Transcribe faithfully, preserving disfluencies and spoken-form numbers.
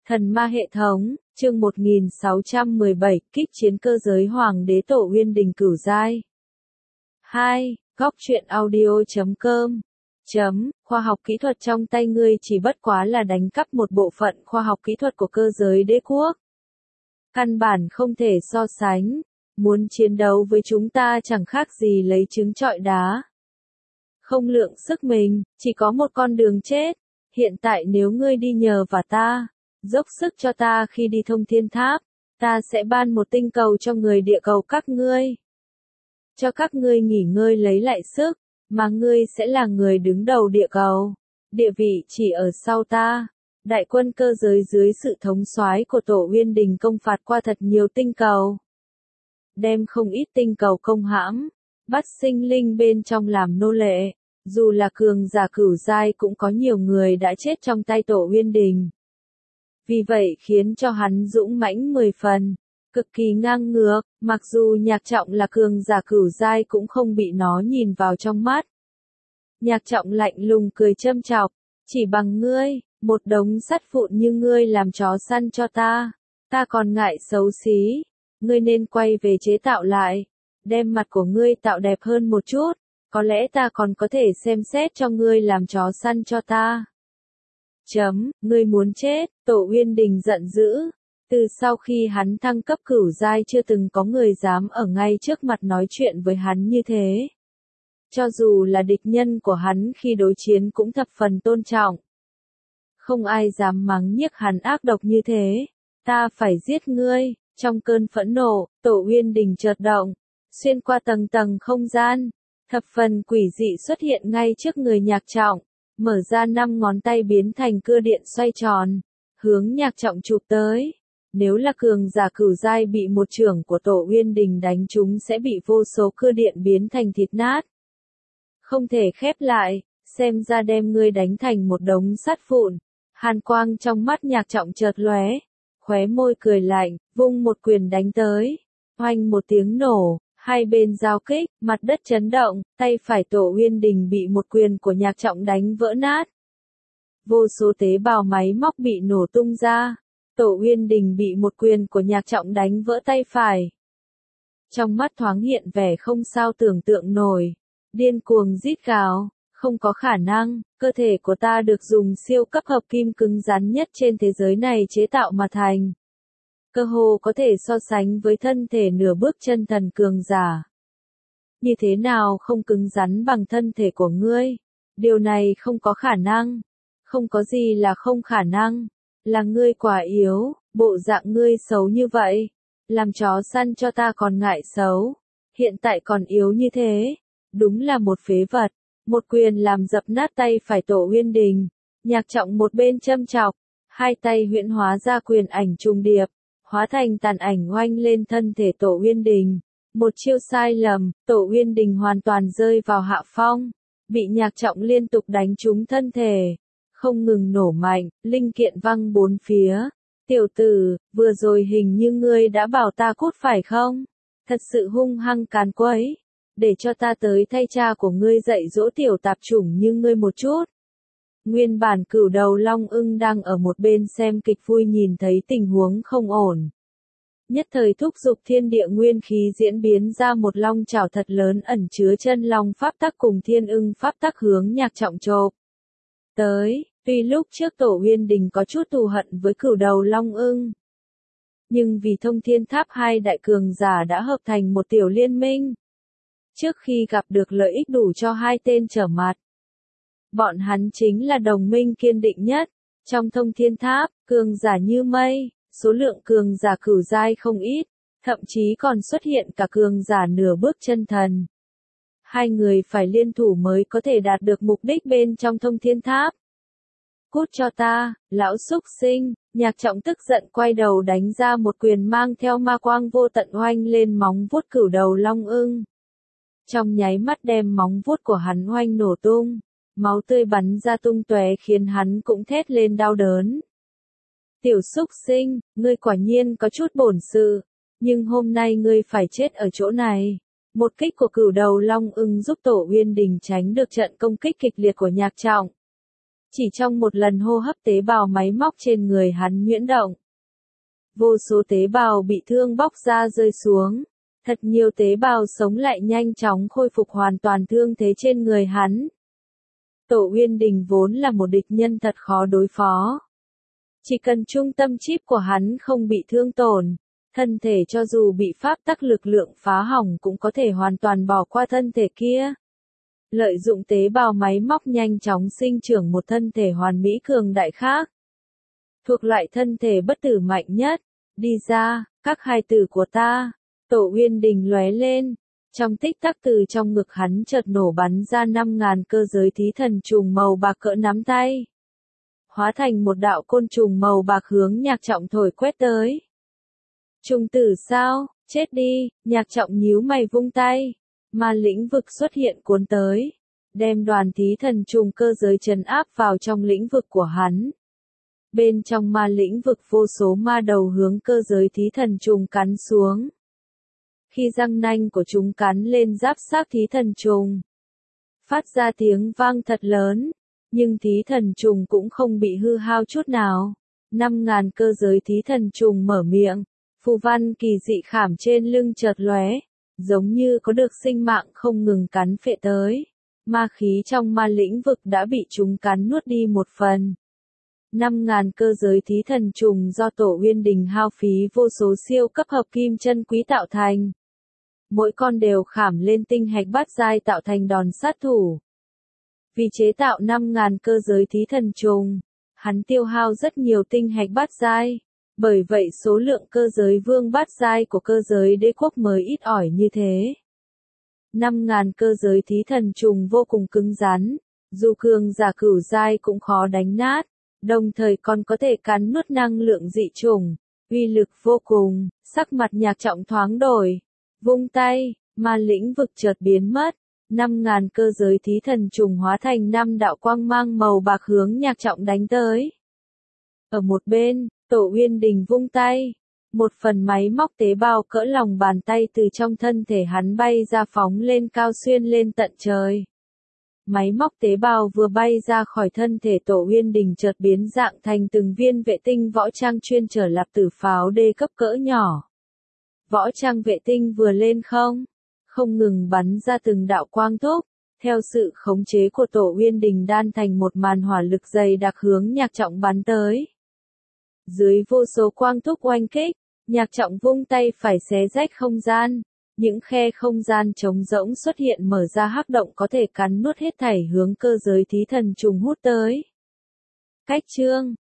Thần ma hệ thống, chương một nghìn sáu trăm mười bảy, kích chiến cơ giới hoàng đế Tổ Uyên Đình cửu giai. hai. Góc truyện audio chấm com. Chấm, khoa học kỹ thuật trong tay ngươi chỉ bất quá là đánh cắp một bộ phận khoa học kỹ thuật của cơ giới đế quốc. Căn bản không thể so sánh, muốn chiến đấu với chúng ta chẳng khác gì lấy trứng trọi đá. Không lượng sức mình, chỉ có một con đường chết. Hiện tại nếu ngươi đi nhờ và ta, dốc sức cho ta khi đi thông thiên tháp, ta sẽ ban một tinh cầu cho người địa cầu các ngươi. Cho các ngươi nghỉ ngơi lấy lại sức, mà ngươi sẽ là người đứng đầu địa cầu. Địa vị chỉ ở sau ta. Đại quân cơ giới dưới sự thống soái của Tổ Uyên Đình công phạt qua thật nhiều tinh cầu. Đem không ít tinh cầu công hãm, bắt sinh linh bên trong làm nô lệ. Dù là cường giả cửu giai cũng có nhiều người đã chết trong tay Tổ Uyên Đình. Vì vậy khiến cho hắn dũng mãnh mười phần, cực kỳ ngang ngược, mặc dù Nhạc Trọng là cường giả cửu giai cũng không bị nó nhìn vào trong mắt. Nhạc Trọng lạnh lùng cười châm chọc, chỉ bằng ngươi, một đống sắt vụn như ngươi làm chó săn cho ta, ta còn ngại xấu xí, ngươi nên quay về chế tạo lại, đem mặt của ngươi tạo đẹp hơn một chút, có lẽ ta còn có thể xem xét cho ngươi làm chó săn cho ta. Chấm, ngươi muốn chết, Tổ Uyên Đình giận dữ. Từ sau khi hắn thăng cấp cửu giai chưa từng có người dám ở ngay trước mặt nói chuyện với hắn như thế. Cho dù là địch nhân của hắn khi đối chiến cũng thập phần tôn trọng. Không ai dám mắng nhiếc hắn ác độc như thế. Ta phải giết ngươi, trong cơn phẫn nộ, Tổ Uyên Đình chợt động, xuyên qua tầng tầng không gian, thập phần quỷ dị xuất hiện ngay trước người Nhạc Trọng. Mở ra năm ngón tay biến thành cưa điện xoay tròn, hướng Nhạc Trọng chụp tới. Nếu là cường giả cửu giai bị một chưởng của Tổ Uyên Đình đánh trúng sẽ bị vô số cưa điện biến thành thịt nát. Không thể khép lại, xem ra đem ngươi đánh thành một đống sắt vụn. Hàn quang trong mắt Nhạc Trọng chợt lóe, khóe môi cười lạnh, vung một quyền đánh tới. Oanh một tiếng nổ. Hai bên giao kích, mặt đất chấn động, tay phải Tổ Uyên Đình bị một quyền của Nhạc Trọng đánh vỡ nát. Vô số tế bào máy móc bị nổ tung ra. Tổ Uyên Đình bị một quyền của Nhạc Trọng đánh vỡ tay phải. Trong mắt thoáng hiện vẻ không sao tưởng tượng nổi. Điên cuồng rít gào, không có khả năng, cơ thể của ta được dùng siêu cấp hợp kim cứng rắn nhất trên thế giới này chế tạo mà thành. Cơ hồ có thể so sánh với thân thể nửa bước chân thần cường giả. Như thế nào không cứng rắn bằng thân thể của ngươi? Điều này không có khả năng. Không có gì là không khả năng. Là ngươi quá yếu, bộ dạng ngươi xấu như vậy. Làm chó săn cho ta còn ngại xấu. Hiện tại còn yếu như thế. Đúng là một phế vật. Một quyền làm dập nát tay phải Tổ Uyên Đình. Nhạc Trọng một bên châm chọc. Hai tay huyễn hóa ra quyền ảnh trùng điệp. Hóa thành tàn ảnh oanh lên thân thể Tổ Uyên Đình. Một chiêu sai lầm, Tổ Uyên Đình hoàn toàn rơi vào hạ phong. Bị Nhạc Trọng liên tục đánh trúng thân thể. Không ngừng nổ mạnh, linh kiện văng bốn phía. Tiểu tử, vừa rồi hình như ngươi đã bảo ta cút phải không? Thật sự hung hăng càn quấy. Để cho ta tới thay cha của ngươi dạy dỗ tiểu tạp chủng như ngươi một chút. Nguyên bản Cửu Đầu Long Ưng đang ở một bên xem kịch vui nhìn thấy tình huống không ổn. Nhất thời thúc giục thiên địa nguyên khí diễn biến ra một long chảo thật lớn ẩn chứa chân long pháp tắc cùng thiên ưng pháp tắc hướng Nhạc Trọng chộp tới. Tuy lúc trước Tổ Uyên Đình có chút thù hận với Cửu Đầu Long Ưng, nhưng vì thông thiên tháp hai đại cường giả đã hợp thành một tiểu liên minh. Trước khi gặp được lợi ích đủ cho hai tên trở mặt, bọn hắn chính là đồng minh kiên định nhất. Trong thông thiên tháp, cường giả như mây, số lượng cường giả cửu giai không ít, thậm chí còn xuất hiện cả cường giả nửa bước chân thần. Hai người phải liên thủ mới có thể đạt được mục đích bên trong thông thiên tháp. Cút cho ta, lão xúc sinh, Nhạc Trọng tức giận quay đầu đánh ra một quyền mang theo ma quang vô tận oanh lên móng vuốt Cửu Đầu Long Ưng. Trong nháy mắt đem móng vuốt của hắn oanh nổ tung. Máu tươi bắn ra tung tóe khiến hắn cũng thét lên đau đớn. Tiểu xúc sinh, ngươi quả nhiên có chút bổn sự, nhưng hôm nay ngươi phải chết ở chỗ này. Một kích của Cửu Đầu Long Ưng giúp Tổ Uyên Đình tránh được trận công kích kịch liệt của Nhạc Trọng. Chỉ trong một lần hô hấp tế bào máy móc trên người hắn nhuyễn động. Vô số tế bào bị thương bóc ra rơi xuống. Thật nhiều tế bào sống lại nhanh chóng khôi phục hoàn toàn thương thế trên người hắn. Tổ Uyên Đình vốn là một địch nhân thật khó đối phó. Chỉ cần trung tâm chip của hắn không bị thương tổn, thân thể cho dù bị pháp tắc lực lượng phá hỏng cũng có thể hoàn toàn bỏ qua thân thể kia. Lợi dụng tế bào máy móc nhanh chóng sinh trưởng một thân thể hoàn mỹ cường đại khác. Thuộc loại thân thể bất tử mạnh nhất. Đi ra, các hài tử của ta. Tổ Uyên Đình lóe lên. Trong tích tắc từ trong ngực hắn chợt nổ bắn ra năm ngàn cơ giới thí thần trùng màu bạc cỡ nắm tay. Hóa thành một đạo côn trùng màu bạc hướng Nhạc Trọng thổi quét tới. Trùng tử sao, chết đi, Nhạc Trọng nhíu mày vung tay. Ma lĩnh vực xuất hiện cuốn tới. Đem đoàn thí thần trùng cơ giới trấn áp vào trong lĩnh vực của hắn. Bên trong ma lĩnh vực vô số ma đầu hướng cơ giới thí thần trùng cắn xuống. Khi răng nanh của chúng cắn lên giáp xác thí thần trùng, phát ra tiếng vang thật lớn, nhưng thí thần trùng cũng không bị hư hao chút nào. Năm ngàn cơ giới thí thần trùng mở miệng, phù văn kỳ dị khảm trên lưng chợt lóe, giống như có được sinh mạng không ngừng cắn phệ tới. Ma khí trong ma lĩnh vực đã bị chúng cắn nuốt đi một phần. Năm ngàn cơ giới thí thần trùng do Tổ Uyên Đình hao phí vô số siêu cấp hợp kim chân quý tạo thành. Mỗi con đều khảm lên tinh hạch bát giai tạo thành đòn sát thủ. Vì chế tạo năm ngàn cơ giới thí thần trùng, hắn tiêu hao rất nhiều tinh hạch bát giai. Bởi vậy số lượng cơ giới vương bát giai của cơ giới đế quốc mới ít ỏi như thế. Năm ngàn cơ giới thí thần trùng vô cùng cứng rắn, dù cường giả cửu giai cũng khó đánh nát, đồng thời còn có thể cắn nuốt năng lượng dị chủng, uy lực vô cùng. Sắc mặt Nhạc Trọng thoáng đổi, vung tay, ma lĩnh vực chợt biến mất, năm ngàn cơ giới thí thần trùng hóa thành năm đạo quang mang màu bạc hướng Nhạc Trọng đánh tới. Ở một bên, Tổ Uyên Đình vung tay, một phần máy móc tế bào cỡ lòng bàn tay từ trong thân thể hắn bay ra phóng lên cao xuyên lên tận trời. Máy móc tế bào vừa bay ra khỏi thân thể Tổ Uyên Đình chợt biến dạng thành từng viên vệ tinh võ trang chuyên chở lạp tử pháo đê cấp cỡ nhỏ. Võ trang vệ tinh vừa lên không, không ngừng bắn ra từng đạo quang thúc, theo sự khống chế của Tổ Uyên Đình đan thành một màn hỏa lực dày đặc hướng Nhạc Trọng bắn tới. Dưới vô số quang thúc oanh kích, Nhạc Trọng vung tay phải xé rách không gian, những khe không gian trống rỗng xuất hiện mở ra hắc động có thể cắn nuốt hết thảy hướng cơ giới thí thần trùng hút tới. Cách chương